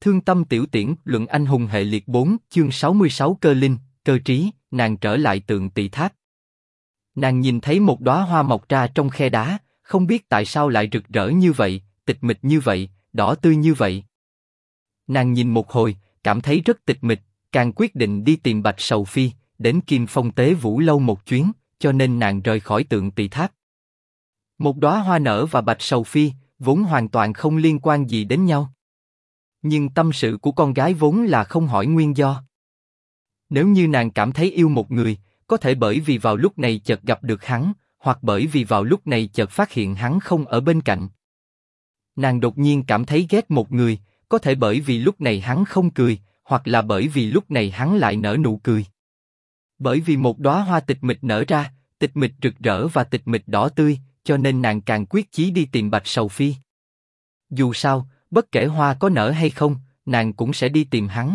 Thương tâm tiểu tiễn, luận anh hùng hệ liệt 4, chương 66 cơ linh, cơ trí, nàng trở lại tượng Tỳ Tháp. Nàng nhìn thấy một đóa hoa mọc ra trong khe đá, không biết tại sao lại rực rỡ như vậy, tịch mịch như vậy, đỏ tươi như vậy. Nàng nhìn một hồi, cảm thấy rất tịch mịch, càng quyết định đi tìm Bạch Sầu Phi, đến Kim Phong Tế Vũ lâu một chuyến, cho nên nàng rời khỏi tượng Tỳ Tháp. Một đóa hoa nở và Bạch Sầu Phi vốn hoàn toàn không liên quan gì đến nhau. Nhưng tâm sự của con gái vốn là không hỏi nguyên do. Nếu như nàng cảm thấy yêu một người, có thể bởi vì vào lúc này chợt gặp được hắn, hoặc bởi vì vào lúc này chợt phát hiện hắn không ở bên cạnh. Nàng đột nhiên cảm thấy ghét một người, có thể bởi vì lúc này hắn không cười, hoặc là bởi vì lúc này hắn lại nở nụ cười. Bởi vì một đóa hoa tịch mịch nở ra, tịch mịch rực rỡ và tịch mịch đỏ tươi, cho nên nàng càng quyết chí đi tìm Bạch Sầu Phi. Dù sao, bất kể hoa có nở hay không, nàng cũng sẽ đi tìm hắn.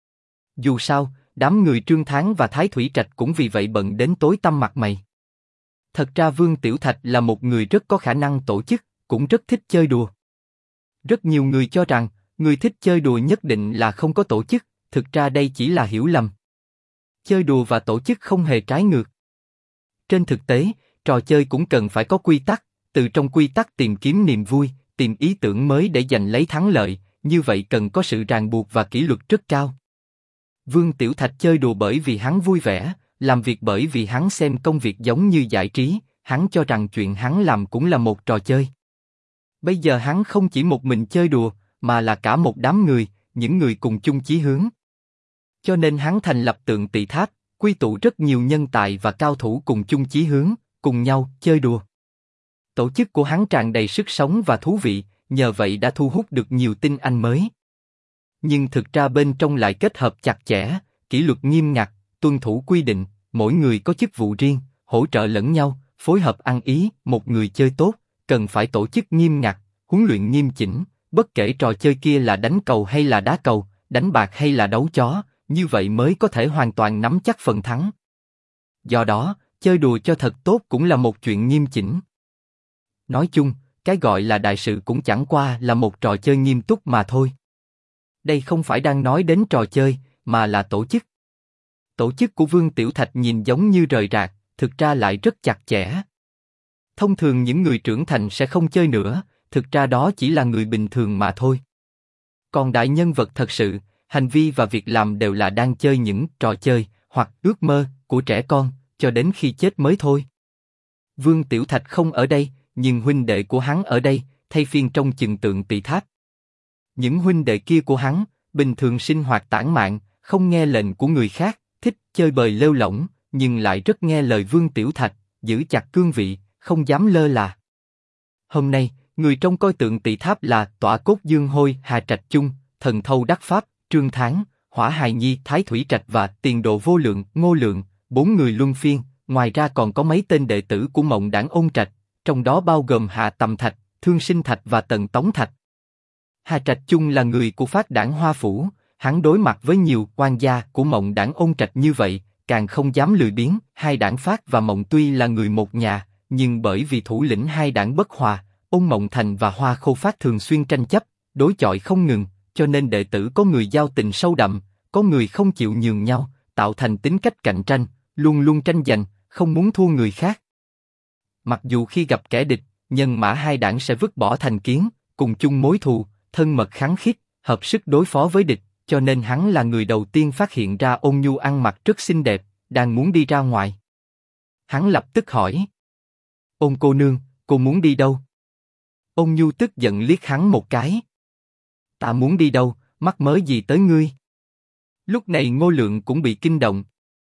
Dù sao, đám người Trương Thán và Thái Thủy Trạch cũng vì vậy bận đến tối tăm mặt mày. Thật ra Vương Tiểu Thạch là một người rất có khả năng tổ chức, cũng rất thích chơi đùa. Rất nhiều người cho rằng, người thích chơi đùa nhất định là không có tổ chức, thực ra đây chỉ là hiểu lầm. Chơi đùa và tổ chức không hề trái ngược. Trên thực tế, trò chơi cũng cần phải có quy tắc, từ trong quy tắc tìm kiếm niềm vui, tìm ý tưởng mới để giành lấy thắng lợi, như vậy cần có sự ràng buộc và kỷ luật rất cao. Vương Tiểu Thạch chơi đùa bởi vì hắn vui vẻ, làm việc bởi vì hắn xem công việc giống như giải trí, hắn cho rằng chuyện hắn làm cũng là một trò chơi. Bây giờ hắn không chỉ một mình chơi đùa, mà là cả một đám người, những người cùng chung chí hướng. Cho nên hắn thành lập tượng Tỳ Tháp, quy tụ rất nhiều nhân tài và cao thủ cùng chung chí hướng, cùng nhau chơi đùa. Tổ chức của hắn tràn đầy sức sống và thú vị, nhờ vậy đã thu hút được nhiều tinh anh mới. Nhưng thực ra bên trong lại kết hợp chặt chẽ, kỷ luật nghiêm ngặt, tuân thủ quy định, mỗi người có chức vụ riêng, hỗ trợ lẫn nhau, phối hợp ăn ý. Một người chơi tốt, cần phải tổ chức nghiêm ngặt, huấn luyện nghiêm chỉnh, bất kể trò chơi kia là đánh cầu hay là đá cầu, đánh bạc hay là đấu chó, như vậy mới có thể hoàn toàn nắm chắc phần thắng. Do đó, chơi đùa cho thật tốt cũng là một chuyện nghiêm chỉnh. Nói chung, cái gọi là đại sự cũng chẳng qua là một trò chơi nghiêm túc mà thôi. Đây không phải đang nói đến trò chơi, mà là tổ chức. Tổ chức của Vương Tiểu Thạch nhìn giống như rời rạc, thực ra lại rất chặt chẽ. Thông thường những người trưởng thành sẽ không chơi nữa, thực ra đó chỉ là người bình thường mà thôi. Còn đại nhân vật thật sự, hành vi và việc làm đều là đang chơi những trò chơi, hoặc ước mơ, của trẻ con, cho đến khi chết mới thôi. Vương Tiểu Thạch không ở đây, nhưng huynh đệ của hắn ở đây, thay phiên trông chừng tượng Tỳ Tháp. Những huynh đệ kia của hắn, bình thường sinh hoạt tản mạn, không nghe lệnh của người khác, thích chơi bời lêu lổng, nhưng lại rất nghe lời Vương Tiểu Thạch, giữ chặt cương vị, không dám lơ là. Hôm nay, người trông coi tượng Tỳ Tháp là Tọa Cốt Dương Hôi, Hà Trạch Chung, Thần Thâu Đắc Pháp, Trương Thán, Hỏa Hài Nhi, Thái Thủy Trạch và Tiền Độ Vô Lượng, Ngô Lượng, 4 người luân phiên. Ngoài ra còn có mấy tên đệ tử của Mộng Đảng Ôn Trạch, trong đó bao gồm Hạ Tầm Thạch, Thương Sinh Thạch và Tần Tống Thạch. Hà Trạch Chung là người của Phát Đảng Hoa Phủ, hắn đối mặt với nhiều quan gia của Mộng Đảng Ôn Trạch như vậy, càng không dám lười biếng. Hai đảng Phát và Mộng tuy là người một nhà, nhưng bởi vì thủ lĩnh hai đảng bất hòa, Ôn Mộng Thành và Hoa Khô Phát thường xuyên tranh chấp, đối chọi không ngừng, cho nên đệ tử có người giao tình sâu đậm, có người không chịu nhường nhau, tạo thành tính cách cạnh tranh, luôn luôn tranh giành, không muốn thua người khác. Mặc dù khi gặp kẻ địch, nhân mã hai đảng sẽ vứt bỏ thành kiến, cùng chung mối thù, thân mật khăng khít, hợp sức đối phó với địch, cho nên hắn là người đầu tiên phát hiện ra Ôn Nhu ăn mặc rất xinh đẹp, đang muốn đi ra ngoài. Hắn lập tức hỏi: Ôn cô nương, cô muốn đi đâu? Ôn Nhu tức giận liếc hắn một cái. Ta muốn đi đâu, mắc mớ gì tới ngươi? Lúc này Ngô Lượng cũng bị kinh động.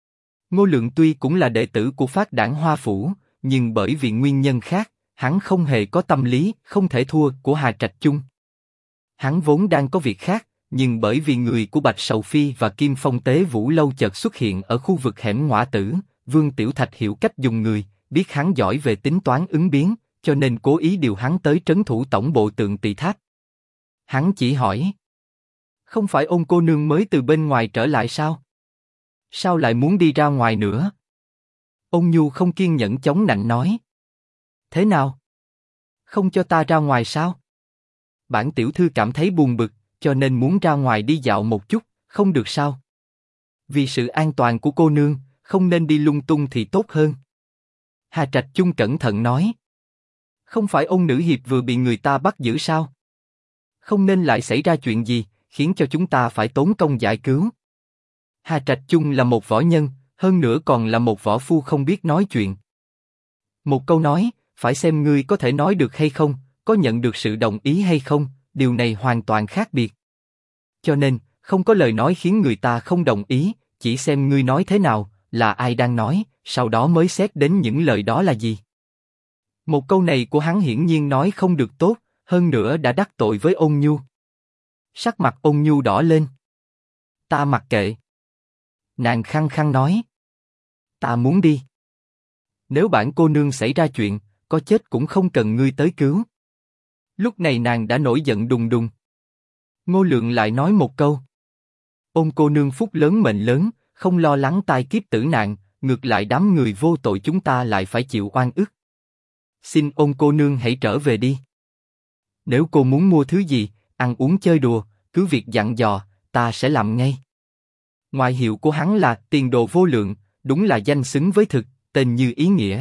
Ngô Lượng tuy cũng là đệ tử của Phát Đảng Hoa Phủ, nhưng bởi vì nguyên nhân khác, hắn không hề có tâm lý không thể thua của Hà Trạch Chung. Hắn vốn đang có việc khác, nhưng bởi vì người của Bạch Sầu Phi và Kim Phong Tế Vũ lâu chợt xuất hiện ở khu vực hẻm Ngõa Tử, Vương Tiểu Thạch hiểu cách dùng người, biết hắn giỏi về tính toán ứng biến, cho nên cố ý điều hắn tới trấn thủ tổng bộ tượng Tỳ Tháp. Hắn chỉ hỏi: không phải Ôn cô nương mới từ bên ngoài trở lại sao? Sao lại muốn đi ra ngoài nữa? Ôn Nhu không kiên nhẫn chống nạnh nói: thế nào? Không cho ta ra ngoài sao? Bản tiểu thư cảm thấy buồn bực, cho nên muốn ra ngoài đi dạo một chút, không được sao? Vì sự an toàn của cô nương, không nên đi lung tung thì tốt hơn. Hà Trạch Chung cẩn thận nói. Không phải Ôn Nữ Hiệp vừa bị người ta bắt giữ sao? Không nên lại xảy ra chuyện gì, khiến cho chúng ta phải tốn công giải cứu. Hà Trạch Chung là một võ nhân, hơn nữa còn là một võ phu không biết nói chuyện. Một câu nói, phải xem ngươi có thể nói được hay không, có nhận được sự đồng ý hay không, điều này hoàn toàn khác biệt. Cho nên, không có lời nói khiến người ta không đồng ý, chỉ xem ngươi nói thế nào, là ai đang nói, sau đó mới xét đến những lời đó là gì. Một câu này của hắn hiển nhiên nói không được tốt, hơn nữa đã đắc tội với Ôn Nhu. Sắc mặt Ôn Nhu đỏ lên. Ta mặc kệ. Nàng khăng khăng nói. Ta muốn đi. Nếu bản cô nương xảy ra chuyện, có chết cũng không cần ngươi tới cứu. Lúc này nàng đã nổi giận đùng đùng. Ngô Lượng lại nói một câu. Ôn cô nương phúc lớn mệnh lớn, không lo lắng tai kiếp tử nạn, ngược lại đám người vô tội chúng ta lại phải chịu oan ức. Xin Ôn cô nương hãy trở về đi. Nếu cô muốn mua thứ gì, ăn uống chơi đùa, cứ việc dặn dò, ta sẽ làm ngay. Ngoại hiệu của hắn là Tiền Đồ Vô Lượng, đúng là danh xứng với thực, tên như ý nghĩa.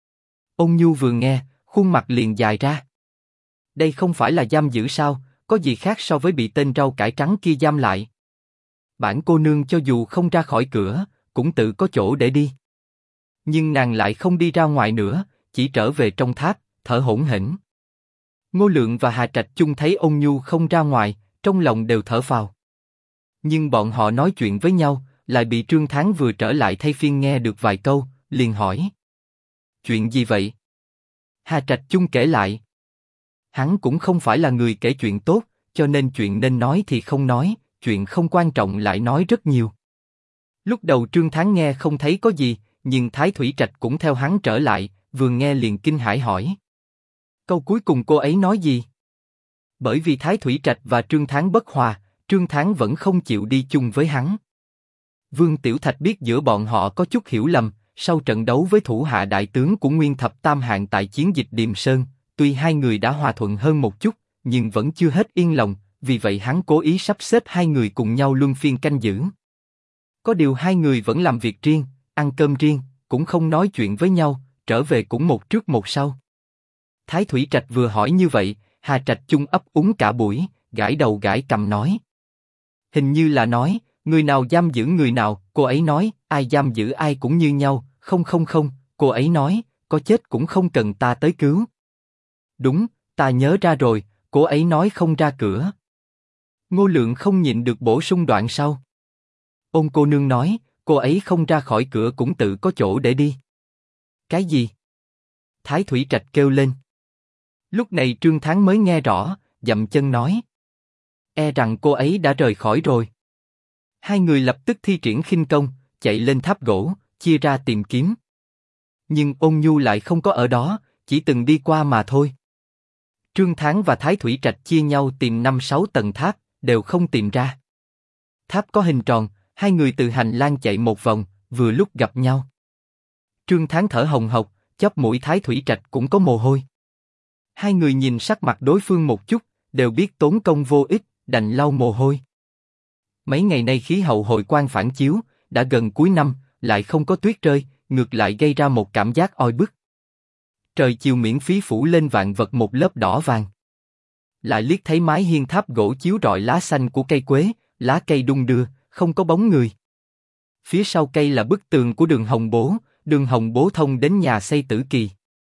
Ôn Nhu vừa nghe, khuôn mặt liền dài ra. Đây không phải là giam giữ sao, có gì khác so với bị tên rau cải trắng kia giam lại. Bản cô nương cho dù không ra khỏi cửa, cũng tự có chỗ để đi. Nhưng nàng lại không đi ra ngoài nữa, chỉ trở về trong tháp, thở hổn hển. Ngô Lượng và Hà Trạch Chung thấy Ôn Nhu không ra ngoài, trong lòng đều thở phào. Nhưng bọn họ nói chuyện với nhau, lại bị Trương Thán vừa trở lại thay phiên nghe được vài câu, liền hỏi. Chuyện gì vậy? Hà Trạch Chung kể lại. Hắn cũng không phải là người kể chuyện tốt, cho nên chuyện nên nói thì không nói, chuyện không quan trọng lại nói rất nhiều. Lúc đầu Trương Thán nghe không thấy có gì, nhưng Thái Thủy Trạch cũng theo hắn trở lại, vừa nghe liền kinh hãi hỏi. Câu cuối cùng cô ấy nói gì? Bởi vì Thái Thủy Trạch và Trương Thán bất hòa, Trương Thán vẫn không chịu đi chung với hắn. Vương Tiểu Thạch biết giữa bọn họ có chút hiểu lầm, sau trận đấu với thủ hạ đại tướng của Nguyên Thập Tam Hạng tại chiến dịch Điềm Sơn, tuy hai người đã hòa thuận hơn một chút, nhưng vẫn chưa hết yên lòng, vì vậy hắn cố ý sắp xếp hai người cùng nhau luân phiên canh giữ. Có điều hai người vẫn làm việc riêng, ăn cơm riêng, cũng không nói chuyện với nhau, trở về cũng một trước một sau. Thái Thủy Trạch vừa hỏi như vậy, Hà Trạch Chung ấp úng cả buổi, gãi đầu gãi cằm nói. Hình như là nói, người nào giam giữ người nào, cô ấy nói, ai giam giữ ai cũng như nhau, không, cô ấy nói, có chết cũng không cần ta tới cứu. Đúng, ta nhớ ra rồi, cô ấy nói không ra cửa. Ngô Lượng không nhịn được bổ sung đoạn sau. Ôn cô nương nói, cô ấy không ra khỏi cửa cũng tự có chỗ để đi. Cái gì? Thái Thủy Trạch kêu lên. Lúc này Trương Thán mới nghe rõ, dậm chân nói. E rằng cô ấy đã rời khỏi rồi. Hai người lập tức thi triển khinh công, chạy lên tháp gỗ, chia ra tìm kiếm. Nhưng Ôn Nhu lại không có ở đó, chỉ từng đi qua mà thôi. Trương Thán và Thái Thủy Trạch chia nhau tìm 5-6 tầng tháp, đều không tìm ra. Tháp có hình tròn, hai người từ hành lang chạy một vòng, vừa lúc gặp nhau. Trương Thán thở hồng hộc, chóp mũi Thái Thủy Trạch cũng có mồ hôi. Hai người nhìn sắc mặt đối phương một chút, đều biết tốn công vô ích, đành lau mồ hôi. Mấy ngày nay khí hậu hội quang phản chiếu, đã gần cuối năm, lại không có tuyết rơi, ngược lại gây ra một cảm giác oi bức. Trời chiều miễn phí phủ lên vạn vật một lớp đỏ vàng. Lại liếc thấy mái hiên tháp gỗ chiếu rọi lá xanh của cây quế, lá cây đung đưa, không có bóng người. Phía sau cây là bức tường của đường Hồng Bố thông đến nhà xây Tử Kỳ.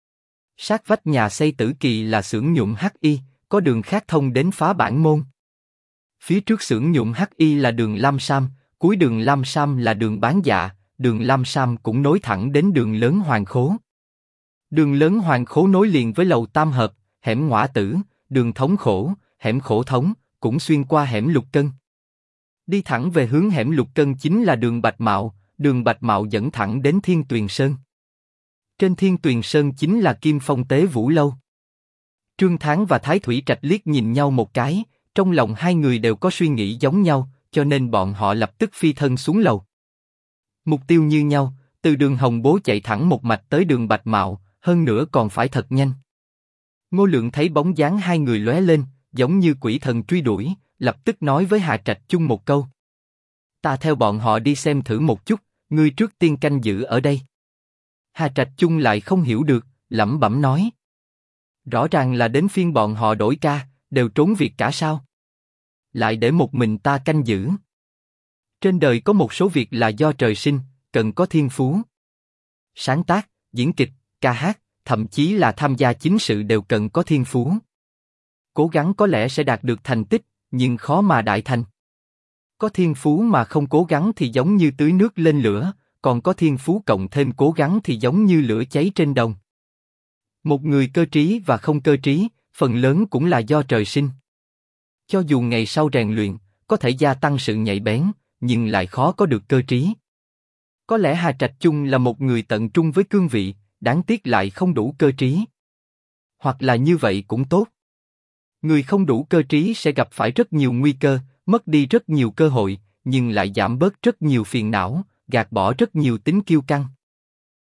Sát vách nhà xây Tử Kỳ là xưởng nhuộm hắc y, có đường khác thông đến phá bản môn. Phía trước xưởng nhuộm hắc y là đường Lam Sam, cuối đường Lam Sam là đường Bán Dạ, đường Lam Sam cũng nối thẳng đến đường lớn Hoàng Khố. Đường lớn Hoàng Khố nối liền với lầu Tam Hợp, hẻm Ngõa Tử, đường Thống Khổ, hẻm Khổ Thống, cũng xuyên qua hẻm Lục Cân. Đi thẳng về hướng hẻm Lục Cân chính là đường Bạch Mạo dẫn thẳng đến Thiên Tuyền Sơn. Trên Thiên Tuyền Sơn chính là Kim Phong Tế Vũ Lâu. Trương Thán và Thái Thủy Trạch liếc nhìn nhau một cái, trong lòng hai người đều có suy nghĩ giống nhau, cho nên bọn họ lập tức phi thân xuống lầu. Mục tiêu như nhau, từ đường Hồng Bố chạy thẳng một mạch tới đường Bạch Mạo, hơn nữa còn phải thật nhanh. Ngô Lượng thấy bóng dáng hai người lóe lên, giống như quỷ thần truy đuổi, lập tức nói với Hà Trạch Chung một câu. Ta theo bọn họ đi xem thử một chút, ngươi trước tiên canh giữ ở đây. Hà Trạch Chung lại không hiểu được, lẩm bẩm nói. Rõ ràng là đến phiên bọn họ đổi ca, đều trốn việc cả sao? Lại để một mình ta canh giữ. Trên đời có một số việc là do trời sinh, cần có thiên phú. Sáng tác, diễn kịch, ca hát, thậm chí là tham gia chính sự đều cần có thiên phú. Cố gắng có lẽ sẽ đạt được thành tích, nhưng khó mà đại thành. Có thiên phú mà không cố gắng thì giống như tưới nước lên lửa, còn có thiên phú cộng thêm cố gắng thì giống như lửa cháy trên đồng. Một người cơ trí và không cơ trí, phần lớn cũng là do trời sinh. Cho dù ngày sau rèn luyện, có thể gia tăng sự nhạy bén, nhưng lại khó có được cơ trí. Có lẽ Hà Trạch Chung là một người tận trung với cương vị, đáng tiếc lại không đủ cơ trí. Hoặc là như vậy cũng tốt. Người không đủ cơ trí sẽ gặp phải rất nhiều nguy cơ, mất đi rất nhiều cơ hội, nhưng lại giảm bớt rất nhiều phiền não, gạt bỏ rất nhiều tính kiêu căng.